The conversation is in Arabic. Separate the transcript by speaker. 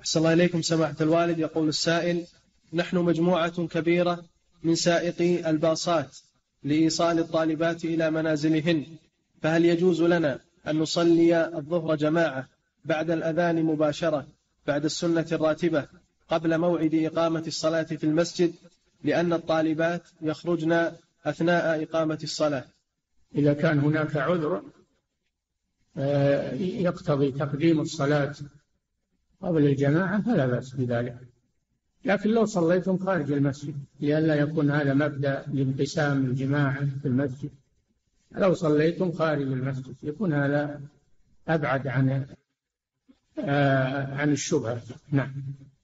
Speaker 1: أحسن الله إليكم سماحة الوالد. يقول السائل: نحن مجموعة كبيرة من سائقي الباصات لإيصال الطالبات إلى منازلهن، فهل يجوز لنا أن نصلي الظهر جماعة بعد الأذان مباشرة بعد السنة الراتبة قبل موعد إقامة الصلاة في المسجد، لأن الطالبات يخرجن أثناء إقامة الصلاة؟
Speaker 2: إذا كان هناك عذر يقتضي تقديم الصلاة قبل الجماعة فلا بأس بذلك، لكن لو صليتم خارج المسجد لئلا يكون هذا مبدأ لانقسام الجماعة في المسجد، لو صليتم خارج المسجد يكون هذا أبعد عن الشبهة. نعم.